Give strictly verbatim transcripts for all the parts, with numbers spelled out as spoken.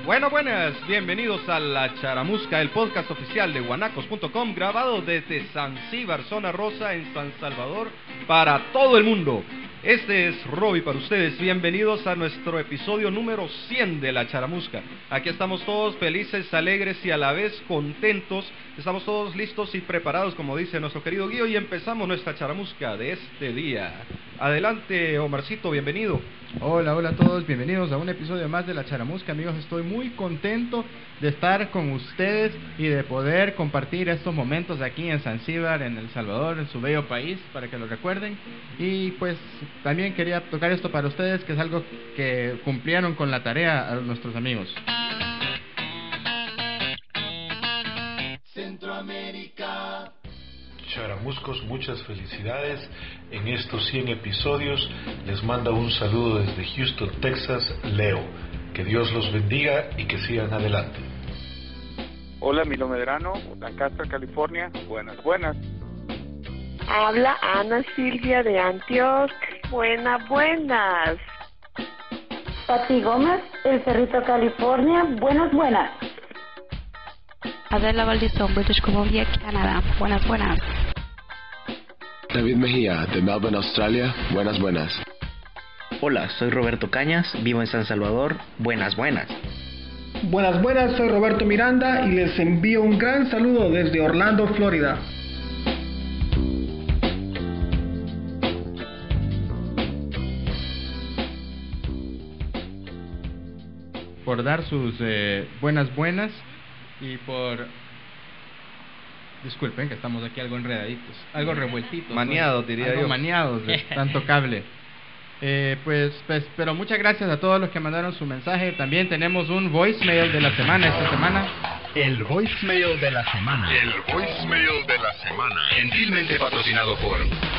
Bueno, buenas, bienvenidos a La Charamusca, el podcast oficial de guanacos punto com, grabado desde Zanzíbar, zona rosa, en San Salvador, para todo el mundo. Este es Robbie para ustedes, bienvenidos a nuestro episodio número cien de La Charamusca. Aquí estamos todos felices, alegres y a la vez contentos. Estamos todos listos y preparados, como dice nuestro querido Guío, y empezamos nuestra charamusca de este día. Adelante, Omarcito, bienvenido. Hola, hola a todos, bienvenidos a un episodio más de La Charamusca, amigos. Estoy muy contento de estar con ustedes y de poder compartir estos momentos aquí en Zanzíbar, en El Salvador, en su bello país, para que lo recuerden. Y pues también quería tocar esto para ustedes, que es algo que cumplieron con la tarea a nuestros amigos. Centroamérica. Charamuscos, muchas felicidades en estos cien episodios. Les manda un saludo desde Houston, Texas, Leo. Que Dios los bendiga y que sigan adelante. Hola, Milo Medrano, Lancaster, California. Buenas, buenas. Habla Ana Silvia de Antioch. Buenas, buenas. Pati Gómez, El Cerrito, California. Buenas, buenas. Adela Valdizón, British Columbia, Canadá. Buenas, buenas. David Mejía, de Melbourne, Australia. Buenas, buenas. Hola, soy Roberto Cañas, vivo en San Salvador. Buenas, buenas. Buenas, buenas, soy Roberto Miranda y les envío un gran saludo desde Orlando, Florida. Por dar sus eh, buenas, buenas y por... Disculpen que estamos aquí algo enredaditos, algo revueltitos. Maniados, diría algo yo. maniados de tanto cable. Eh, pues, pues, pero muchas gracias a todos los que mandaron su mensaje. También tenemos un voicemail de la semana esta semana. El voicemail de la semana. El voicemail de la semana. Gentilmente patrocinado por...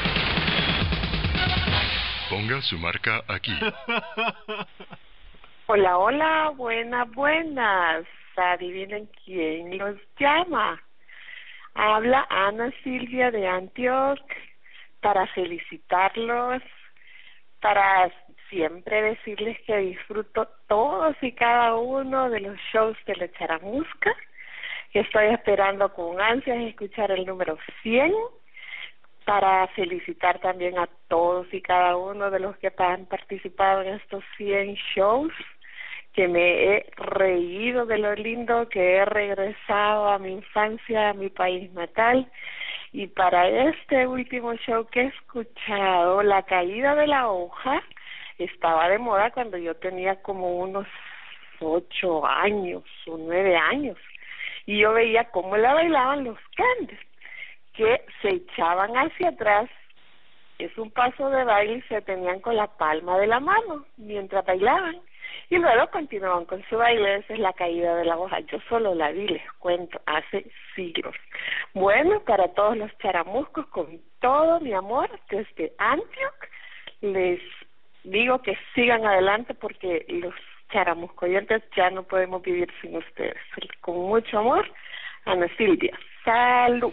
Ponga su marca aquí. Hola, hola, buenas, buenas. Adivinen quién los llama. Habla Ana Silvia de Antioch para felicitarlos, para siempre decirles que disfruto todos y cada uno de los shows de La Charamusca, que estoy esperando con ansias escuchar el número cien, para felicitar también a todos y cada uno de los que han participado en estos cien shows, que me he reído de lo lindo, que he regresado a mi infancia, a mi país natal. Y para este último show que he escuchado, La Caída de la Hoja, estaba de moda cuando yo tenía como unos ocho años o nueve años. Y yo veía cómo la bailaban los grandes, que se echaban hacia atrás. Es un paso de baile y se tenían con la palma de la mano mientras bailaban. Y luego continuaban con su baile. Esa es La Caída de la Hoja. Yo solo la vi, les cuento, hace siglos. Bueno, para todos los charamuscos, con todo mi amor, desde Antioch, les digo que sigan adelante porque los charamuscoyentes ya no podemos vivir sin ustedes. Con mucho amor, Ana Silvia. Salud.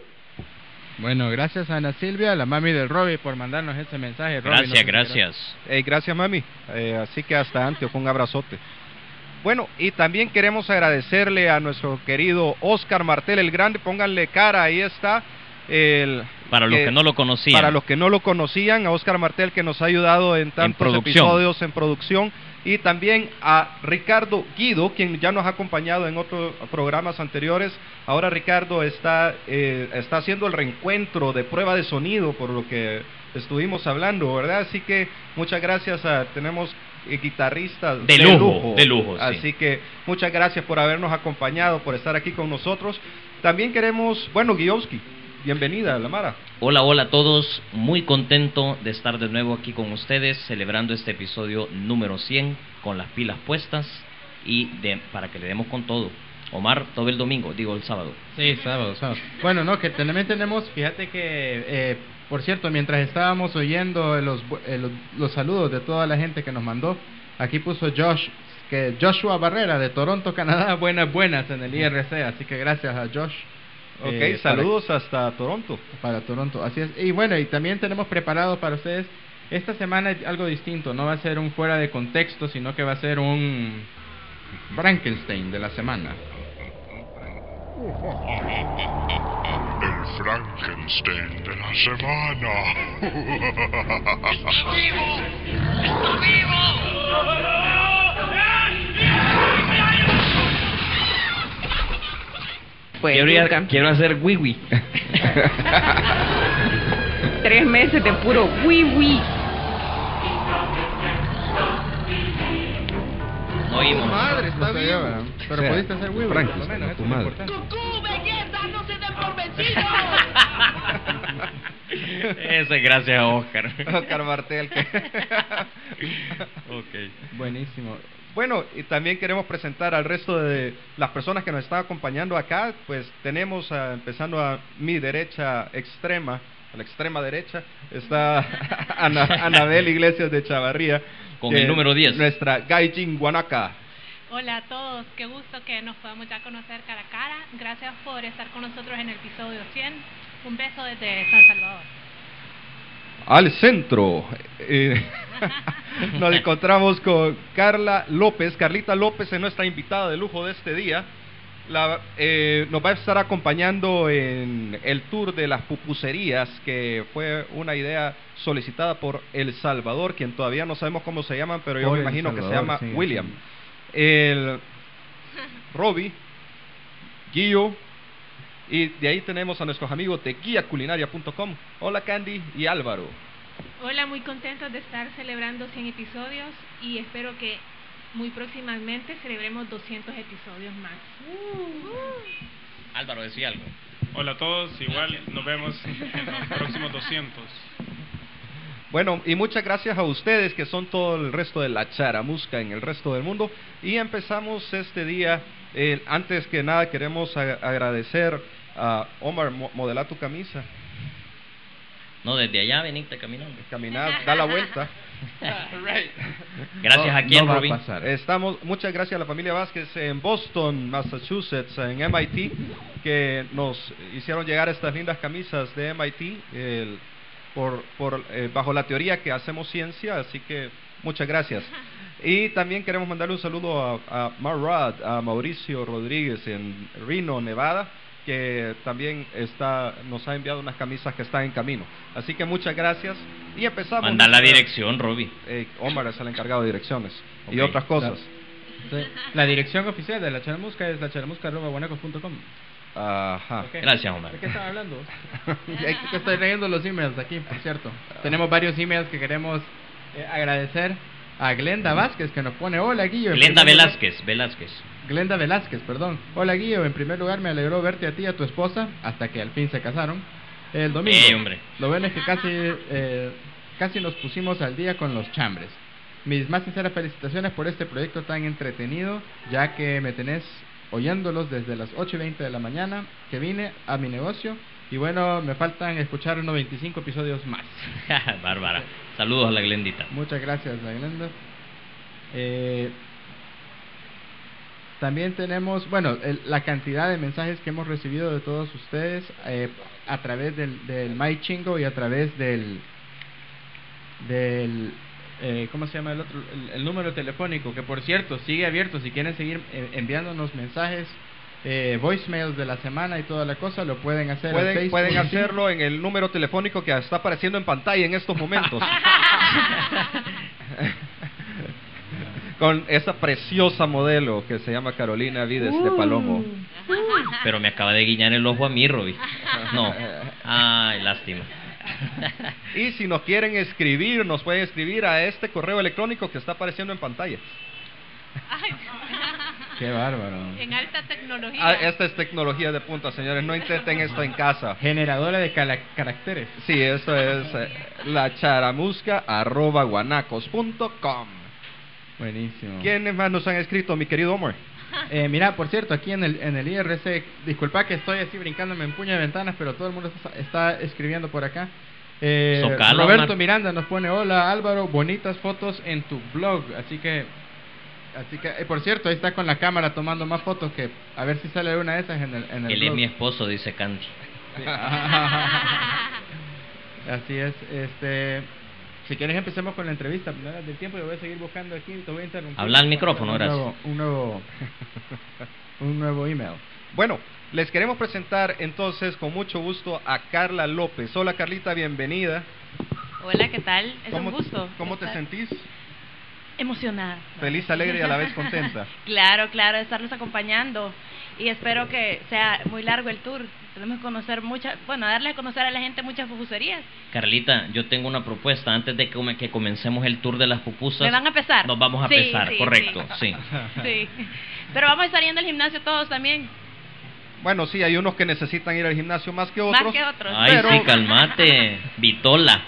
Bueno, gracias a Ana Silvia, la mami del Robbie, por mandarnos ese mensaje. Robbie, gracias, no sé gracias. Si hey, gracias, mami. Eh, así que hasta Antioch, un abrazote. Bueno, y también queremos agradecerle a nuestro querido Oscar Martel el Grande. Pónganle cara, ahí está. El, para los eh, que no lo conocían. Para los que no lo conocían, a Oscar Martel, que nos ha ayudado en tantos en episodios en producción. Y también a Ricardo Guido, quien ya nos ha acompañado en otros programas anteriores. Ahora Ricardo está eh, está haciendo el reencuentro de prueba de sonido, por lo que estuvimos hablando, ¿verdad? Así que muchas gracias. A, tenemos eh, guitarristas de, de lujo, lujo, de lujo. Así sí. que muchas gracias por habernos acompañado, por estar aquí con nosotros. También queremos, bueno, Guiowski, bienvenida, Lamara. Hola, hola a todos, muy contento de estar de nuevo aquí con ustedes, celebrando este episodio número cien, con las pilas puestas y de, para que le demos con todo. Omar, todo el domingo, digo el sábado. Sí, sábado, sábado. Bueno, no, que también tenemos, fíjate que, eh, por cierto, mientras estábamos oyendo los, eh, los, los saludos de toda la gente que nos mandó, aquí puso Josh, que Joshua Barrera de Toronto, Canadá, buenas, buenas en el I R C, así que gracias a Josh. Ok, eh, saludos para, hasta Toronto. Para Toronto, así es. Y bueno, y también tenemos preparado para ustedes esta semana algo distinto. No va a ser un fuera de contexto, sino que va a ser un Frankenstein de la semana. El Frankenstein de la semana. ¡Está vivo! ¡Está vivo! Pues, quiero, ir a- quiero hacer wiwi. Tres meses de puro wiwi. No oímos. Madre, está bien. Pero Sí. pudiste hacer wiwi, por lo Frankenstein, menos, tu eso es madre. importante. ¡Cucú, belleza! ¡No se den por vencidos! Eso es gracias a Oscar. Oscar Martel. Que... Ok. Buenísimo. Bueno, y también queremos presentar al resto de las personas que nos están acompañando acá. Pues tenemos, ah, empezando a mi derecha extrema, a la extrema derecha, está Ana, Anabel Iglesias de Chavarría. Con el número diez. Nuestra Gaijin Guanaca. Hola a todos, qué gusto que nos podamos ya conocer cara a cara. Gracias por estar con nosotros en el episodio cien. Un beso desde San Salvador. Al centro eh, nos encontramos con Carla López. Carlita López es nuestra invitada de lujo de este día. La, eh, nos va a estar acompañando en el tour de las pupuserías, que fue una idea solicitada por El Salvador, quien todavía no sabemos cómo se llaman, pero yo Por me El imagino que se Salvador, llama sí, William. sí. El Robbie, Guillo, y de ahí tenemos a nuestros amigos de guía culinaria punto com. Hola Candy y Álvaro. Hola, muy contentos de estar celebrando cien episodios y espero que muy próximamente celebremos doscientos episodios más. Álvaro decía algo. Hola a todos, igual nos vemos en los próximos doscientos. Bueno, y muchas gracias a ustedes que son todo el resto de la charamusca en el resto del mundo. Y empezamos este día, eh, antes que nada queremos a- agradecer a Omar, mo- modela tu camisa. No, desde allá veniste caminando. Caminar, da la vuelta. Gracias a quién, va Robin. pasar. Estamos, muchas gracias a la familia Vázquez en Boston, Massachusetts, en M I T, que nos hicieron llegar estas lindas camisas de M I T, el- por, por eh, bajo la teoría que hacemos ciencia, así que muchas gracias. Y también queremos mandarle un saludo a, a Marrad, a Mauricio Rodríguez en Reno, Nevada, que también está, nos ha enviado unas camisas que están en camino. Así que muchas gracias. Y empezamos. Manda la nuestra- dirección, Robbie. Eh, Omar es el encargado de direcciones y Ok. otras cosas. Sí. La dirección oficial de la charamusca es la charamusca arroba guanacos punto com. Ajá. Ok. Gracias, Omar. ¿De qué están hablando? Que estoy leyendo los emails aquí, por cierto. Tenemos varios emails que queremos eh, agradecer a Glenda Vázquez, que nos pone: hola Guillo. en Glenda primer lugar- Velázquez, Velázquez. Glenda Velázquez, perdón. Hola Guillo, en primer lugar me alegró verte a ti y a tu esposa, hasta que al fin se casaron. El domingo. Eh, hombre. Lo bueno es que casi, eh, casi nos pusimos al día con los chambres. Mis más sinceras felicitaciones por este proyecto tan entretenido, ya que me tenés oyéndolos desde las ocho y veinte de la mañana que vine a mi negocio. Y bueno, me faltan escuchar unos veinticinco episodios más. Bárbara. Saludos a la Glendita. Muchas gracias, la Glenda. Eh, también tenemos, bueno, el- la cantidad de mensajes que hemos recibido de todos ustedes eh, a través del, del MyChingo y a través del, del eh, ¿cómo se llama el otro? El, el número telefónico, que por cierto sigue abierto. Si quieren seguir eh, enviándonos mensajes, eh, voicemails de la semana y toda la cosa, lo pueden hacer. al Pueden, seis pueden uno cinco. hacerlo en el número telefónico que está apareciendo en pantalla en estos momentos. Con esa preciosa modelo que se llama Carolina Vides de Palomo. Pero me acaba de guiñar el ojo a mí, Robbie. No. Ay, lástima. Y si nos quieren escribir, nos pueden escribir a este correo electrónico que está apareciendo en pantalla. Ay, Qué bárbaro. en alta tecnología. Ah, esta es tecnología de punta, señores. No intenten esto en casa. Generadora de cala- caracteres. Sí, esto es eh, la charamusca arroba guanacos punto com. Buenísimo. ¿Quiénes más nos han escrito, mi querido Omar? Eh, mira, por cierto, aquí en el, en el I R C, disculpa que estoy así brincándome en puño de ventanas, pero todo el mundo está, está escribiendo por acá. Eh, Socalo, Roberto Omar. Miranda nos pone: hola Álvaro, bonitas fotos en tu blog. Así que, así que, eh, por cierto, ahí está con la cámara tomando más fotos, que a ver si sale una de esas en el, en el Él blog. es mi esposo, dice Candy. Así es, este... Si quieres empecemos con la entrevista, no hagas del tiempo, yo voy a seguir buscando aquí, te voy a interrumpir. Habla al micrófono, un gracias. Nuevo, un nuevo, un nuevo email. Bueno, les queremos presentar entonces con mucho gusto a Carla López. Hola Carlita, bienvenida. Hola, ¿qué tal? Es ¿Cómo, un gusto. ¿Cómo te estar sentís? Emocionada. Feliz, alegre y a la vez contenta. Claro, claro, de estarlos acompañando. Y espero que sea muy largo el tour. Tenemos que conocer muchas, bueno, darle a conocer a la gente muchas pupuserías. Carlita, yo tengo una propuesta. Antes de que, que comencemos el tour de las pupusas, ¿Me van a pesar? Nos vamos a sí, pesar, sí, correcto, sí. sí. Sí. Pero vamos a estar yendo al gimnasio todos también. Bueno, sí, hay unos que necesitan ir al gimnasio más que otros. Más que otros. Ay, pero... sí, calmate, Vitola.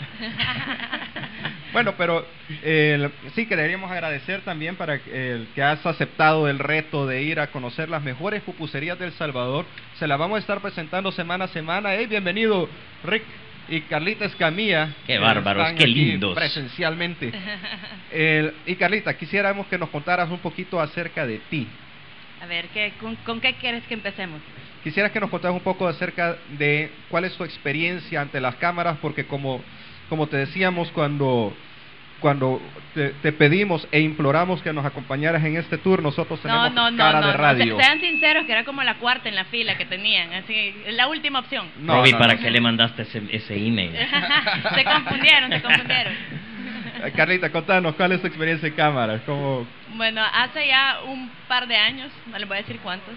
Bueno, pero eh, sí, queríamos agradecer también para eh, que has aceptado el reto de ir a conocer las mejores pupuserías del Salvador. Se las vamos a estar presentando semana a semana. Hey, bienvenido, Rick y Carlita Escamilla. Qué bárbaros, están qué aquí lindos. Presencialmente. Eh, y Carlita, quisiéramos que nos contaras un poquito acerca de ti. A ver, ¿qué, con, ¿con qué quieres que empecemos? Quisiera que nos contaras un poco acerca de cuál es tu experiencia ante las cámaras, porque como, como te decíamos cuando, cuando te, te pedimos e imploramos que nos acompañaras en este tour, nosotros tenemos no, no, cara no, de no, radio. no. Sean sinceros que era como la cuarta en la fila que tenían, así, la última opción. No, Robbie, no, ¿para no, qué no. le mandaste ese, ese email? Se confundieron, se confundieron. Carlita, contanos, ¿cuál es tu experiencia en cámaras? ¿Cómo... Bueno, hace ya un par de años, no les voy a decir cuántos,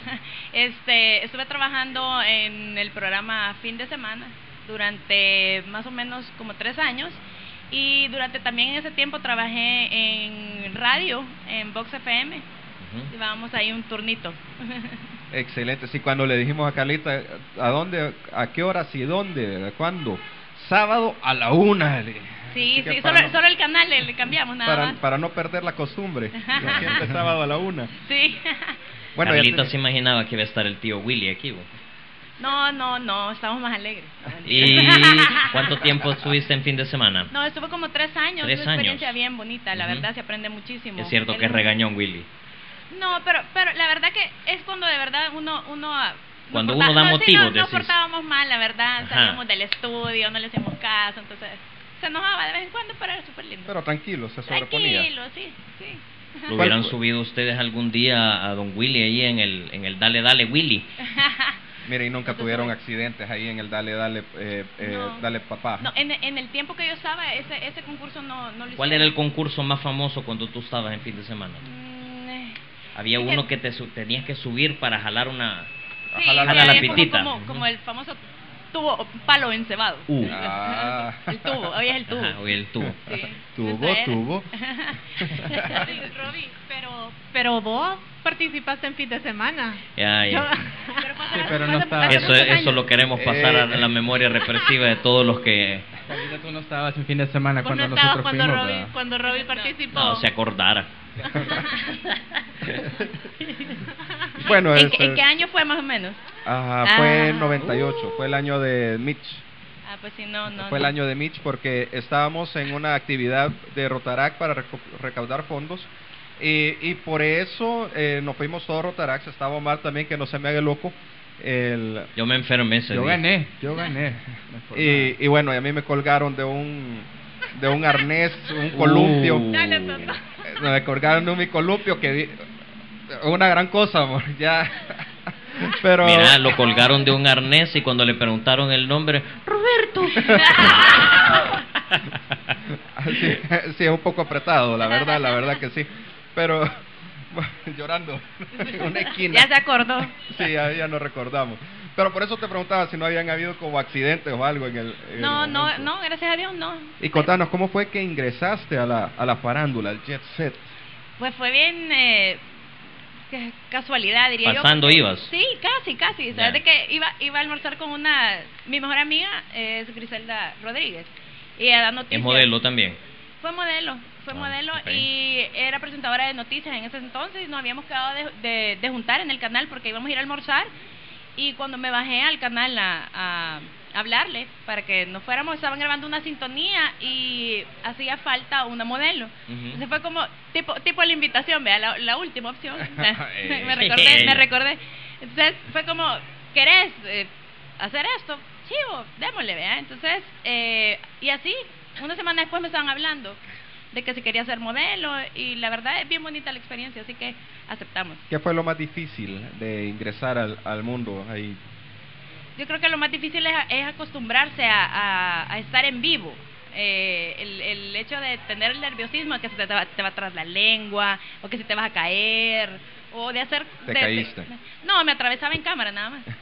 este, estuve trabajando en el programa Fin de Semana durante más o menos como tres años y durante también en ese tiempo trabajé en radio, en Vox F M, uh-huh. Llevábamos ahí un turnito. Excelente, sí, cuando le dijimos a Carlita, ¿a dónde, a qué horas y dónde, a cuándo? Sábado a la una. Sí, sí, para solo, no, solo el canal le, le cambiamos nada para, más. Para no perder la costumbre, siempre sábado a la una. Sí. Bueno, Carlita te... se imaginaba que iba a estar el tío Willy aquí, ¿vos? No, no, no, estamos más alegres. ¿Y cuánto tiempo estuviste en fin de semana? No, estuve como tres años, ¿Tres una experiencia años? bien bonita, la uh-huh. verdad se aprende muchísimo. Es cierto El... que es regañón Willy. No, pero pero la verdad que es cuando de verdad uno... uno cuando porta... uno da no, motivos, sí, no, decís. no portábamos mal, la verdad, Ajá. Salíamos del estudio, no le hacíamos caso, entonces... Se enojaba de vez en cuando, pero era súper lindo. Pero tranquilo, se sobreponía. Tranquilo, sí, sí. ¿Lo hubieran subido ustedes algún día a don Willy ahí en el en el Dale Dale Willy? Mire, y nunca tuvieron accidentes ahí en el Dale Dale eh, eh, no. Dale Papá. No, en, en el tiempo que yo estaba, ese ese concurso no, no lo hicieron. ¿Cuál era el concurso más famoso cuando tú estabas en fin de semana? Mm, eh, Había sí, uno que te su tenías que subir para jalar una... Sí, jalar sí, a la como, pitita. Como, como el famoso tubo, palo encebado. Uh. Ah. El tubo, hoy es el tubo. Ajá, hoy el tubo. Sí. Tubo, tubo. Sí, Robbie, pero, pero vos participaste en fin de semana. Ya, ya. Yo- Sí, pero no estaba. Eso, eso lo queremos pasar Eh. a la memoria represiva de todos los que Carlita, tú no estabas en fin de semana Vos cuando no estabas nosotros cuando fuimos, Robbie, ¿verdad? cuando Robbie participó. no se acordara. Bueno, ¿En, este, qué- ¿En qué año fue más o menos? Ajá, fue Ah. en noventa y ocho, fue el año de Mitch. Ah, pues sí, no, no. Fue el no. año de Mitch porque estábamos en una actividad de Rotarac para reco- recaudar fondos y, y por eso eh, nos fuimos todos Rotarac. Estaba Omar también, que no se me haga el loco. El, Yo me enfermé ese Yo día. gané, yo gané. y, y bueno, y a mí me colgaron de un de un arnés, un columpio. Uh. Dale, Toto. Eh, Me colgaron de un columpio que vi- una gran cosa, amor, ya. Pero Mira, lo colgaron de un arnés y cuando le preguntaron el nombre, Roberto. sí, sí, es un poco apretado, la verdad, la verdad que sí. Pero llorando en una esquina. Ya se acordó. Sí, ya, ya nos recordamos. Pero por eso te preguntaba si no habían habido como accidentes o algo en el. en No, el no, momento. no, gracias a Dios no. Y contanos, ¿cómo fue que ingresaste a la, a la farándula, al jet set? Pues fue bien eh, que- casualidad, diría yo. Pasando porque- ibas. Sí, casi, casi. Ya. Sabes de que iba iba a almorzar con una, mi mejor amiga es Griselda Rodríguez y ella da noticias. Es modelo también. Fue modelo, fue Ah, modelo ok. y era presentadora de noticias en ese entonces. Nos habíamos quedado de, de, de juntar en el canal porque íbamos a ir a almorzar y cuando me bajé al canal a, a hablarle para que nos fuéramos, estaban grabando una sintonía y hacía falta una modelo. Ujú. Entonces fue como tipo tipo la invitación, vea, la, la última opción. Eh. me recordé, me recordé. Entonces fue como, ¿querés eh, hacer esto? Chivo, démosle, vea. Entonces, eh, y así una semana después me estaban hablando de que si quería ser modelo, y la verdad es bien bonita la experiencia, así que aceptamos. ¿Qué fue lo más difícil de ingresar al, al mundo ahí? Yo creo que lo más difícil es, es acostumbrarse a, a, a estar en vivo. Eh, el, el hecho de tener el nerviosismo, que se te va, te va atrás la lengua, o que si te vas a caer, o de hacer... ¿Te de, caíste? De, no, me atravesaba en cámara nada más.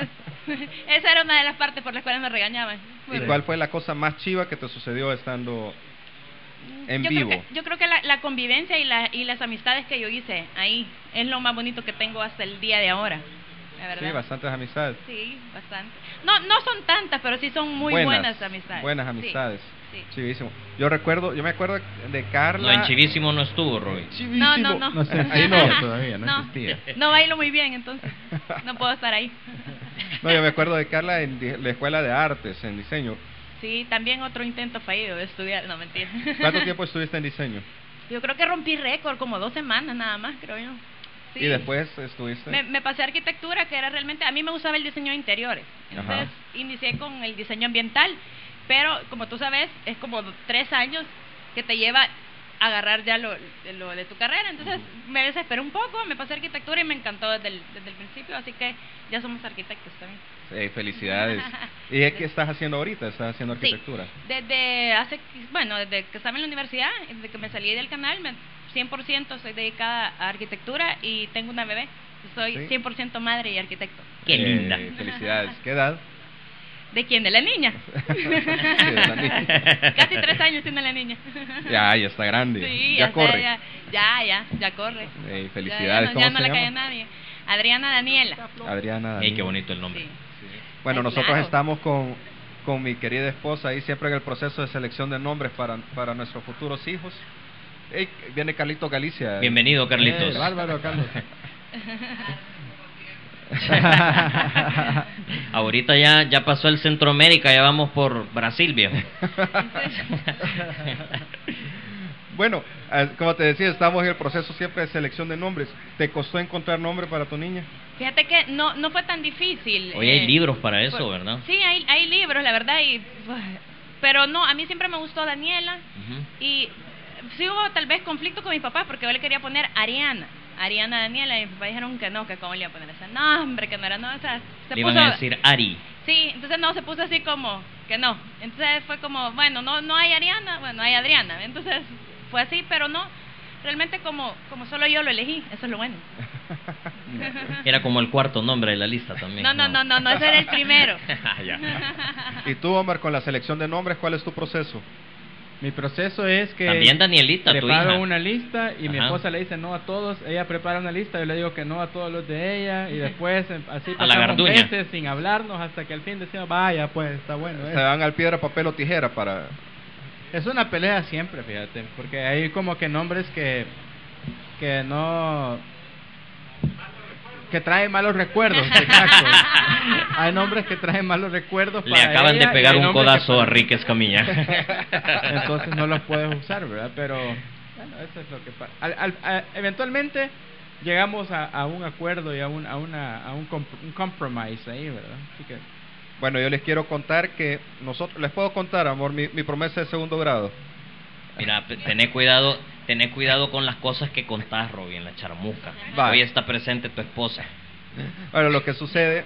Esa era una de las partes por las cuales me regañaban. ¿Y cuál fue la cosa más chiva que te sucedió estando en yo vivo? Creo que, yo creo que la, la convivencia y, la, y las amistades que yo hice ahí es lo más bonito que tengo hasta el día de ahora. Sí, bastantes amistades. Sí, bastante. No, no son tantas, pero sí son muy buenas, buenas amistades. Buenas amistades. Sí, sí. Chivísimo. Yo recuerdo, yo me acuerdo de Carla. No, en Chivísimo no estuvo, Roy. Chivísimo. No, no, no. No sé, ahí no, todavía no, no existía. No bailo muy bien, entonces no puedo estar ahí. No, yo me acuerdo de Carla en la escuela de artes, en diseño. Sí, también otro intento fallido de estudiar, no, mentira. ¿Cuánto tiempo estuviste en diseño? Yo creo que rompí récord, como dos semanas nada más, creo yo. Sí. ¿Y después estuviste? Me, me pasé a arquitectura, que era realmente... A mí me gustaba el diseño de interiores. Entonces, Ajá. inicié con el diseño ambiental. Pero, como tú sabes, es como tres años que te lleva a agarrar ya lo, lo de tu carrera. Entonces, me desesperé un poco, me pasé a arquitectura y me encantó desde el, desde el principio. Así que ya somos arquitectos también. Sí, felicidades. ¿Y qué estás haciendo ahorita? ¿Estás haciendo arquitectura? Sí, desde hace... Bueno, desde que estaba en la universidad, desde que me salí del canal, me... cien por ciento soy dedicada a arquitectura y tengo una bebé. Soy ¿Sí? cien por ciento madre y arquitecto. ¡Qué linda! Eh, felicidades. ¿Qué edad? ¿De quién? ¿De la niña? Sí, de la niña. Casi tres años tiene la niña. Ya, ya está grande. Sí, ya, ya corre. Está, ya, ya, ya, ya corre. Hey, felicidades. Ya, ya no, ¿Cómo ya se no le llama? cae a nadie. Adriana Daniela. Adriana Daniela. ¡Ey, qué bonito el nombre! Sí. Bueno, Ay, nosotros claro. estamos con, con mi querida esposa ahí siempre en el proceso de selección de nombres para, para nuestros futuros hijos. Hey, viene Carlito Galicia. Bienvenido, Carlitos. Eh, bárbaro, Carlos. Ahorita ya ya pasó el Centroamérica, ya vamos por Brasil, viejo. Bueno, eh, como te decía, estamos en el proceso siempre de selección de nombres. ¿Te costó encontrar nombre para tu niña? Fíjate que no no fue tan difícil. Hoy hay eh, libros para eso, pues, ¿verdad? Sí, hay, hay libros, la verdad, y pero no, a mí siempre me gustó Daniela. Uh-huh. Y sí hubo tal vez conflicto con mi papá porque yo le quería poner Ariana, Ariana Daniela, y mi papá dijeron que no, que cómo le iba a poner ese nombre, que no era, no, o sea, se Le puso, iban a decir Ari. sí, entonces no, se puso así como que no, entonces fue como, bueno, no no hay Ariana, bueno, hay Adriana, entonces fue así, pero no, realmente como como solo yo lo elegí, eso es lo bueno. Era como el cuarto nombre de la lista también. No, no, no, no, no, ese era el primero. Ya. Y tú, Omar, con la selección de nombres, ¿cuál es tu proceso? Mi proceso es que También Danielita, tu preparo hija. una lista y mi Ajá. esposa le dice no a todos, ella prepara una lista, yo le digo que no a todos los de ella y después em, así A la pasamos garduña. meses sin hablarnos hasta que al fin decimos vaya pues está bueno. Se eh". van al piedra, papel o tijera para... Es una pelea siempre, fíjate, porque hay como que nombres que que no que traen malos recuerdos, exacto. Hay nombres que traen malos recuerdos Le para acaban ella de y pegar hay un nombres que codazo para a Rick Escamilla. entonces no los puedes usar, ¿verdad? Pero bueno, eso es lo que pasa. Al, al, a- eventualmente llegamos a, a un acuerdo y a un a una a un, comp un compromise ahí, ¿verdad? Así que Bueno, yo les quiero contar que nosotros... ¿Les puedo contar, amor, mi, mi promesa de segundo grado? Mira, p- tené cuidado, tené cuidado con las cosas que contás, Robbie, en la charamusca. Va. Hoy está presente tu esposa. Bueno, lo que sucede...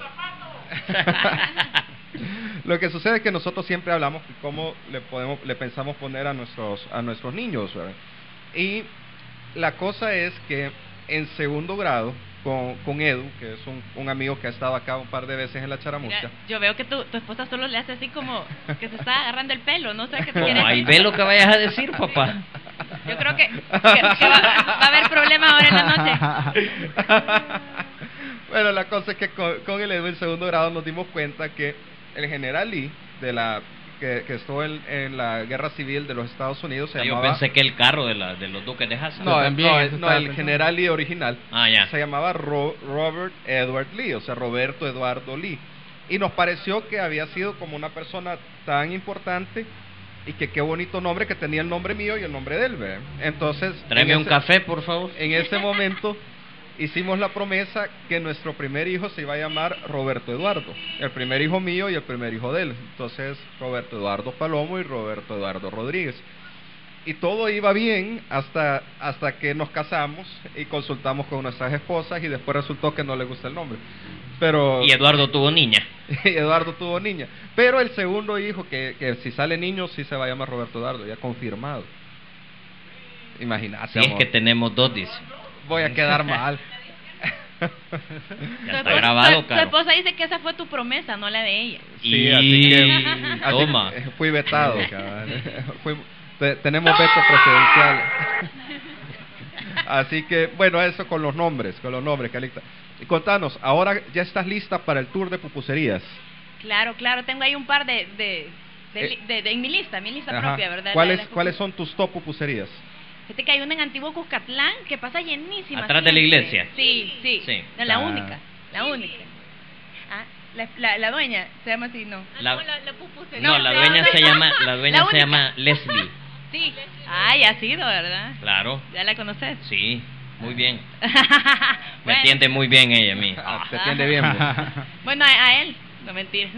Lo que sucede es que nosotros siempre hablamos de cómo le podemos, le pensamos poner a nuestros a nuestros niños, ¿verdad? Y la cosa es que en segundo grado con, con Edu, que es un, un amigo que ha estado acá un par de veces en la charamusca. Mira, yo veo que tu, tu esposa solo le hace así como que se está agarrando el pelo, no sé qué te Como quiere ahí decir. ve lo que vayas a decir, papá. Yo creo que, que, que va, va a haber problemas ahora en la noche. Bueno, la cosa es que con, con el Edu en segundo grado nos dimos cuenta que el general Lee, de la que, que estuvo en, en la guerra civil de los Estados Unidos, se Ah, yo llamaba... pensé que el carro de, la, de los duques de Hazzard. No, también, no, eso no, estaba el pensando. general Lee original Ah, ya. se llamaba Ro- Robert Edward Lee, o sea, Roberto Eduardo Lee. Y nos pareció que había sido como una persona tan importante y que qué bonito nombre, que tenía el nombre mío y el nombre de él, ¿ve? Entonces... Tráeme en un ese- café, por favor. En ese momento hicimos la promesa que nuestro primer hijo se iba a llamar Roberto Eduardo, el primer hijo mío y el primer hijo de él. Entonces, Roberto Eduardo Palomo y Roberto Eduardo Rodríguez. Y todo iba bien hasta hasta que nos casamos y consultamos con nuestras esposas y después resultó que no le gusta el nombre. Pero y Eduardo tuvo niña. y Eduardo tuvo niña. Pero el segundo hijo, que, que si sale niño, sí se va a llamar Roberto Eduardo, ya confirmado. Imagínate. Si es que tenemos dos, dice. Voy a quedar mal. Ya está grabado, tu, Caro. tu esposa dice que esa fue tu promesa, no la de ella. Sí, y... así que así toma. que fui vetado. fui, te, tenemos veto presidencial. Así que, bueno, eso con los nombres, con los nombres, Calixta. Y contanos, ahora ya estás lista para el tour de pupuserías. Claro, claro, tengo ahí un par de de, de, Eh, de, de en mi lista, mi lista Ajá. propia, ¿verdad? ¿Cuáles, La de las ¿Cuáles son tus top pupuserías? Fíjate que hay una en Antiguo Cuscatlán que pasa llenísima. ¿Atrás de la siempre. iglesia? Sí, sí. Sí. No, la Ah. única, la única. Ah, la, la, la dueña se llama así, no. La- no, la, la pupusería. No, la dueña se llama, la dueña La se única. llama Leslie. Sí. Ah, ya ha sido, ¿verdad? Claro. ¿Ya la conoces? Sí, muy bien. Me Bueno. atiende muy bien ella a mí. Ah, te atiende bien. pues. Bueno, a, a él, no mentir.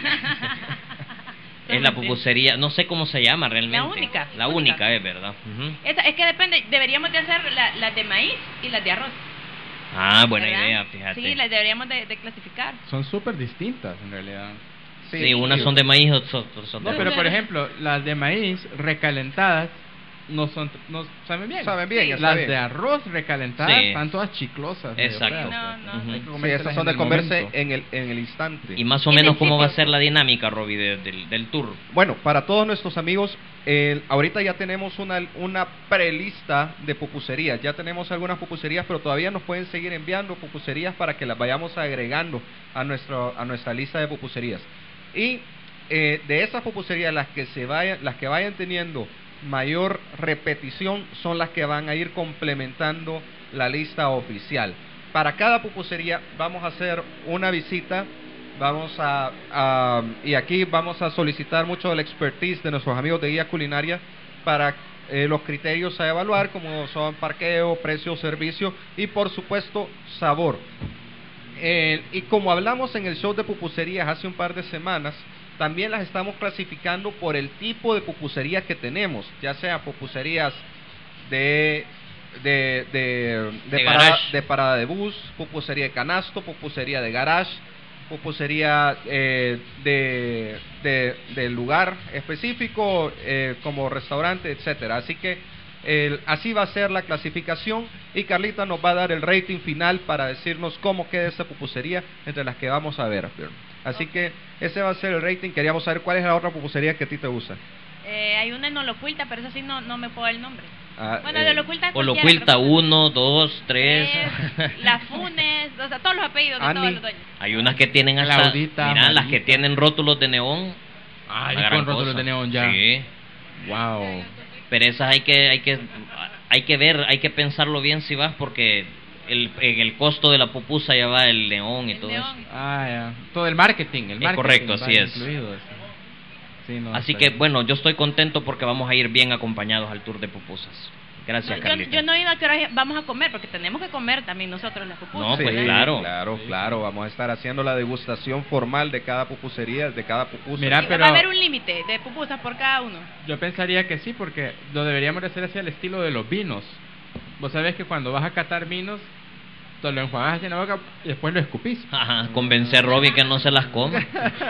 Es la pupusería, no sé cómo se llama realmente. La única. La única es, ¿verdad? Ujú. Esa, es que depende, deberíamos de hacer la- las de maíz y las de arroz. Ah, buena ¿verdad? idea, fíjate. Sí, las deberíamos de, de clasificar. Son súper distintas en realidad. Sí, unas son de maíz, otras son de No, pero arroz. por ejemplo, las de maíz recalentadas no son, no saben bien. Saben bien, ya Las saben. de arroz recalentadas Sí. están todas chiclosas. medio Exacto. feas. No, no, Hay que Sí, comérselas esas son en de el comerse momento. en el, en el instante. Y más o En menos el cómo va a sitio. ser la dinámica, Robbie, de- del, del tour. Bueno, para todos nuestros amigos, eh, ahorita ya tenemos una, una prelista de pupuserías. Ya tenemos algunas pupuserías, pero todavía nos pueden seguir enviando pupuserías para que las vayamos agregando a, nuestro, a nuestra lista de pupuserías. Y eh, de esas pupuserías, las que, se vayan, las que vayan teniendo mayor repetición son las que van a ir complementando la lista oficial. Para cada pupusería vamos a hacer una visita. Vamos a, a y aquí vamos a solicitar mucho el expertise de nuestros amigos de Guía Culinaria para eh, los criterios a evaluar, como son parqueo, precio, servicio y por supuesto sabor. Eh, y como hablamos en el show de pupuserías hace un par de semanas, también las estamos clasificando por el tipo de pupuserías que tenemos, ya sea pupuserías de de de, de, De parada, garage. de parada de bus, pupusería de canasto, pupusería de garage, pupusería eh, de, de del lugar específico, eh, como restaurante, etcétera. Así que el- así va a ser la clasificación y Carlita nos va a dar el rating final para decirnos cómo queda esa pupusería entre las que vamos a ver. Así que ese va a ser el rating. Queríamos saber cuál es la otra pupusería que a ti te gusta. Eh, hay una en Olocuilta, pero esa sí no, no me puedo dar el nombre. Ah, Bueno, eh, de Olocuilta O cualquiera, lo cuenta creo que- uno, dos, tres. Eh, Las Funes, o sea, todos los apellidos de Ani. todos los dueños. Hay unas que tienen hasta, Claudita, mira, las Marita. que tienen rótulos de neón. Ay, una gran con rótulos cosa. de neón ya. Sí, Wow. pero esas hay que, hay que, hay que ver, hay que pensarlo bien si vas, porque el, en el costo de la pupusa ya va el neón y El todo neón. eso. Ah, ya. Todo el marketing, el Es marketing correcto, va así es. incluido, sí. Sí, no, Así está que bien. bueno, yo estoy contento porque vamos a ir bien acompañados al tour de pupusas. Gracias, Yo, Carlita. yo no iba a qué hora vamos a comer, porque tenemos que comer también nosotros las pupusas. No, pues Sí, claro. claro, claro. Vamos a estar haciendo la degustación formal de cada pupusería, de cada pupusa. Mira, Y pero- va a haber un límite de pupusas por cada uno. Yo pensaría que sí, porque lo deberíamos de hacer hacia el estilo de los vinos. Vos sabés que cuando vas a catar vinos, te lo enjuagas así en la boca y después lo escupís. Ajá, convencer a Robbie que no se las coma.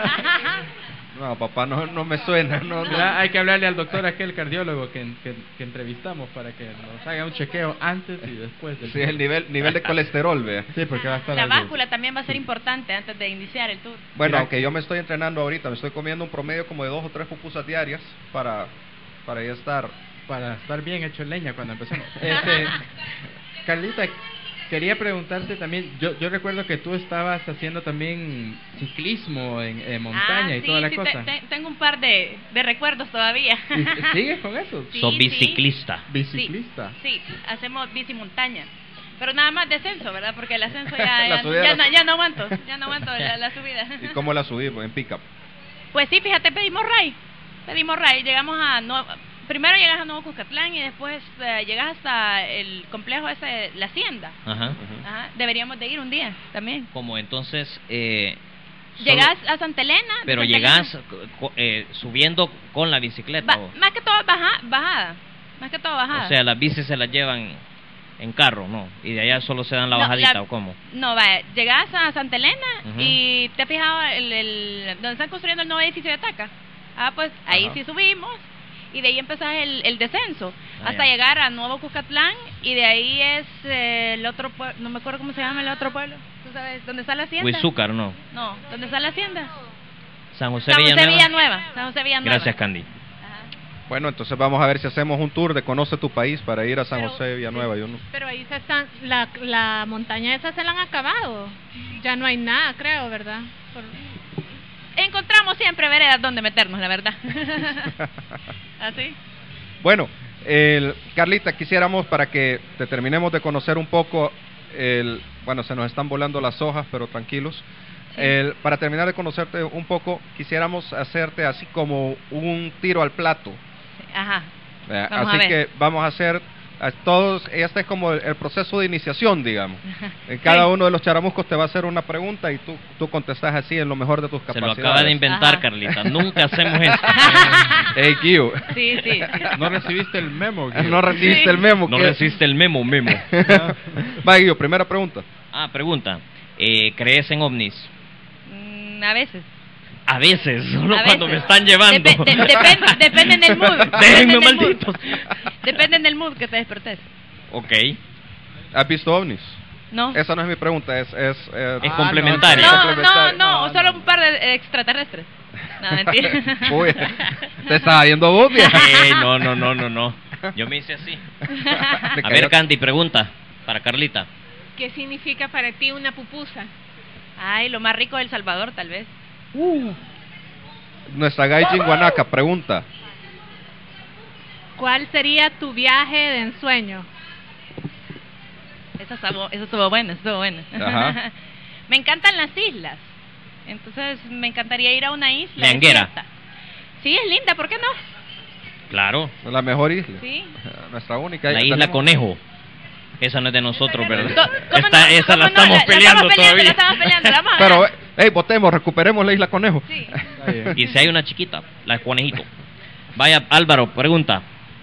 No, papá, no, no me suena. No, no. Ya hay que hablarle al doctor aquel cardiólogo que, que, que entrevistamos para que nos haga un chequeo antes y después del Sí, el nivel, nivel de colesterol, vea. Sí, porque va a estar La algo- báscula también va a ser importante antes de iniciar el tour. Bueno, Mira. aunque yo me estoy entrenando ahorita, me estoy comiendo un promedio como de dos o tres pupusas diarias para, para ya estar. para estar bien hecho leña cuando empecemos. Este, Carlita, quería preguntarte también, yo yo recuerdo que tú estabas haciendo también ciclismo en, en montaña Ah, y sí, toda la sí, cosa. te- te- tengo un par de, de recuerdos todavía. ¿Y- ¿Sigues con eso? Sí, Sos sí. biciclista. Biciclista. Sí, hacemos bici montaña. Pero nada más descenso, ¿verdad? Porque el ascenso ya, La ya, subida, ya la- no, ya no aguanto, ya no aguanto la, la subida. ¿Y cómo la subimos? En pickup. Pues sí, fíjate, pedimos ray. Pedimos ray, llegamos a no, primero llegas a Nuevo Cuscatlán y después eh, llegas hasta el complejo ese, la Hacienda. Ajá. Ajá. Deberíamos de ir un día también. Como entonces... Eh, llegas a Santa Elena. Pero Santa llegas Elena. eh, subiendo con la bicicleta. Ba ¿o? Más que todo baja bajada. Más que todo bajada. O sea, las bicis se las llevan en carro, ¿no? Y de allá solo se dan la No, bajadita, la, ¿o cómo? No, vaya, llegas a Santa Elena uh-huh. y te has fijado el, el, donde están construyendo el nuevo edificio de Taca. Ah, pues ahí Ajá. sí subimos y de ahí empezás el, el descenso ah, hasta ya. llegar a Nuevo Cuscatlán y de ahí es eh, el otro pueblo, no me acuerdo cómo se llama el otro pueblo. ¿Tú sabes dónde está la hacienda? Huizúcar, ¿no? No, ¿dónde está la hacienda? San José, San José Villanueva. Villanueva. San José Villanueva. Gracias, Candy. Bueno, entonces vamos a ver si hacemos un tour de Conoce tu País para ir a San Pero, José Villanueva. Yo no... Pero ahí se están, la, la montaña esa se la han acabado. Ya no hay nada, creo, ¿verdad? Por... Encontramos siempre veredas donde meternos, la verdad. ¿Así? Bueno, el, Carlita, quisiéramos para que te terminemos de conocer un poco, el, bueno, se nos están volando las hojas, pero tranquilos. Sí. El, para terminar de conocerte un poco, quisiéramos hacerte así como un tiro al plato. Ajá. Eh, así que vamos a hacer a todos, este es como el, el proceso de iniciación, digamos. En cada sí. uno de los charamuscos te va a hacer una pregunta y tú, tú contestas así en lo mejor de tus Se capacidades. lo acaba de inventar, Ajá. Carlita. Nunca hacemos esto. Hey, Gio. Sí, sí, sí. No recibiste el memo, Gio. No recibiste Sí. el memo. No ¿qué? recibiste el memo, memo. Va, Gio, primera pregunta. Ah, pregunta. Eh, ¿Crees en ovnis? Mm, a veces. A veces, solo A cuando veces. me están llevando. Dep de depende, depende del mood. Déjenme, Depende del mood. malditos. Depende del mood que te despertes. Ok. ¿Has visto ovnis? No. Esa no es mi pregunta, es... Es, eh, Es Ah, complementaria. No, no, complementaria. no, No, solo no. un par de extraterrestres. No, mentira. Uy, te estaba viendo vos, vieja. Ey, no, no, no, no, no. Yo me hice así. A ver, Candy, pregunta para Carlita. ¿Qué significa para ti una pupusa? Ay, lo más rico del Salvador, tal vez. Nuestra Gaijin Guanaca pregunta. ¿Cuál sería tu viaje de ensueño? Eso estuvo, eso estuvo bueno, eso estuvo bueno. Ajá. Me encantan las islas. Entonces, me encantaría ir a una isla. Leanguera. desierta. Sí, es linda, ¿por qué no? Claro. La mejor isla. Sí. Nuestra única. La isla isla tenemos. Conejo. Esa no es de nosotros, ¿verdad? ¿Cómo Esta, no? esa ¿Cómo la no? estamos La- la peleando estamos peleando, todavía. la estamos peleando, la vamos a Pero, ganar. hey, votemos, recuperemos la isla Conejo. Sí. Y si hay una chiquita, la conejito. Vaya, Álvaro, pregunta.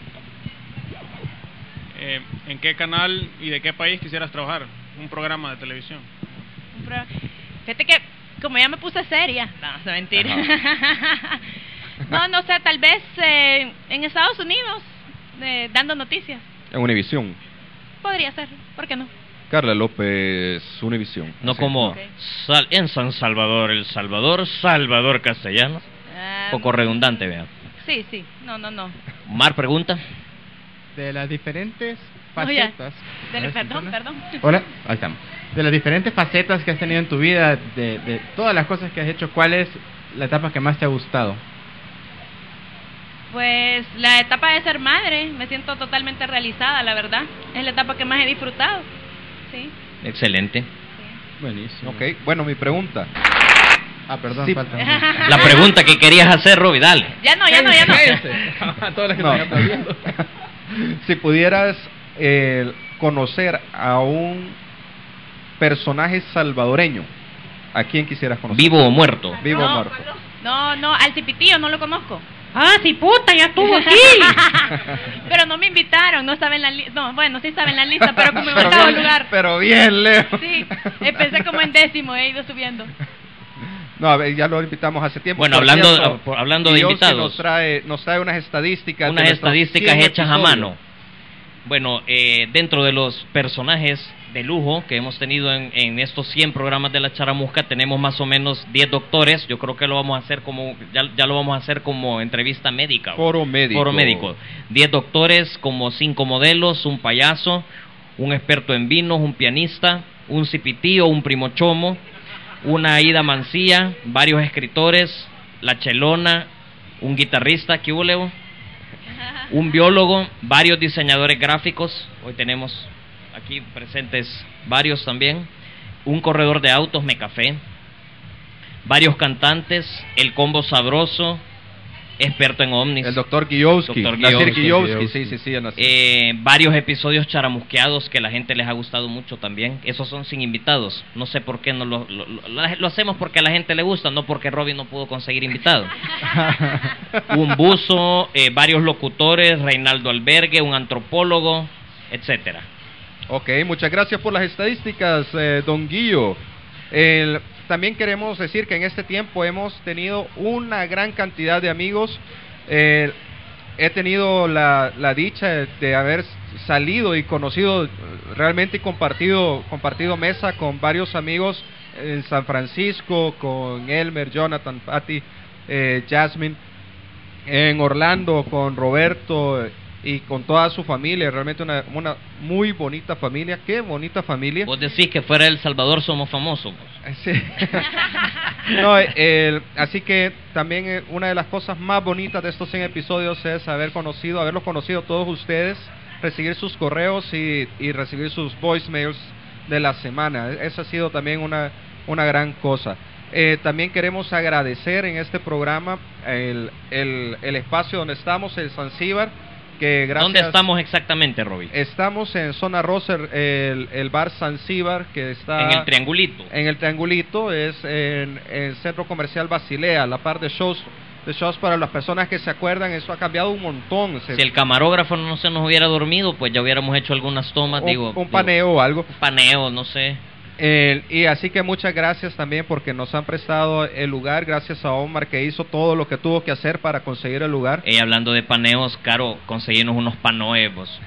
Eh, ¿En qué canal y de qué país quisieras trabajar? Un programa de televisión. Un pro- Fíjate que, como ya me puse seria, no, no mentira. No, no sé, tal vez eh, en Estados Unidos, eh, dando noticias. En Univisión. Podría ser, ¿por qué no? Carla López, Univisión. No Así. como Ok. sal, en San Salvador, El Salvador, Salvador Castellanos. Ah, Poco redundante, vea. Sí, sí, no, no, no. Mar pregunta. De las diferentes Oye, facetas. dele, ¿Ves, perdón, Antonio? perdón. Hola, ahí estamos. De las diferentes facetas que has tenido en tu vida, de, de todas las cosas que has hecho, ¿cuál es la etapa que más te ha gustado? Pues la etapa de ser madre, me siento totalmente realizada, la verdad. Es la etapa que más he disfrutado. Sí. Excelente. Buenísimo. Ok, bueno, mi pregunta. Ah, perdón, Sí. falta. La pregunta que querías hacer, Roby, dale. Ya no, ya no, ya no. A todas las que No. están aplaudiendo. Si pudieras eh, conocer a un personaje salvadoreño, ¿a quién quisieras conocer? ¿Vivo o muerto? Vivo o No. muerto. No, no, al Cipitío no lo conozco. Ah, sí, puta, ya estuvo aquí. Pero no me invitaron, no estaba en la lista. No, bueno, sí estaba en la lista, pero como en Pero octavo bien, lugar. pero bien, Leo. Sí, empecé como en décimo, he ido subiendo. No, a ver, ya lo invitamos hace tiempo. Bueno, Por hablando- cierto, por- hablando de Dios que invitados. Nos trae, nos trae unas estadísticas. Unas de nuestros estadísticas cien hechas a episodios. mano. Bueno, eh, dentro de los personajes de lujo que hemos tenido en, en estos cien programas de la Charamusca, tenemos más o menos diez doctores. Yo creo que lo vamos a hacer como, ya, ya lo vamos a hacer como entrevista médica. Foro médico. Foro médico. diez doctores, como cinco modelos, un payaso, un experto en vinos, un pianista, un cipitío, un primo chomo, una Aida Mancilla, varios escritores, la Chelona, un guitarrista, ¿qué hubo, Leo? Un biólogo, varios diseñadores gráficos, hoy tenemos aquí presentes varios también, un corredor de autos, Mecafé, varios cantantes, el Combo Sabroso, experto en ovnis. El doctor Gijowski. Doctor Nasir Gijowski. Gijowski, sí, sí, sí. Eh, varios episodios charamusqueados que la gente les ha gustado mucho también. Esos son sin invitados. No sé por qué no lo, lo, lo, lo hacemos porque a la gente le gusta, no porque Robin no pudo conseguir invitados. Un buzo, eh, varios locutores, Reinaldo Albergue, un antropólogo, etcétera. Ok, muchas gracias por las estadísticas, eh, don Guillo. El, también queremos decir que en este tiempo hemos tenido una gran cantidad de amigos. Eh, he tenido la, la dicha de, de haber salido y conocido realmente y compartido, compartido mesa con varios amigos en San Francisco, con Elmer, Jonathan, Patty, eh, Jasmine, en Orlando con Roberto y con toda su familia. Realmente una, una muy bonita familia. Qué bonita familia. Vos decís que fuera de El Salvador somos famosos. Sí. No, el, así que también eh, una de las cosas más bonitas de estos cien episodios es haber conocido, haberlos conocido todos ustedes, recibir sus correos y, y recibir sus voicemails de la semana. Esa ha sido también una, una gran cosa. Eh, también queremos agradecer en este programa el, el, el espacio donde estamos, el Zanzíbar, que gracias. ¿Dónde estamos exactamente, Roby? Estamos en Zona Rosa, el, el bar Zanzíbar, que está en el Triangulito. En el Triangulito, es en el Centro Comercial Basilea, la par de shows, de shows para las personas que se acuerdan. Eso ha cambiado un montón. Si el camarógrafo no se nos hubiera dormido, pues ya hubiéramos hecho algunas tomas, un, digo. Un paneo digo, o algo. Un paneo, no sé. Eh, y así que muchas gracias también porque nos han prestado el lugar, gracias a Omar que hizo todo lo que tuvo que hacer para conseguir el lugar. Y hablando de paneos, Caro, conseguirnos unos panoevos.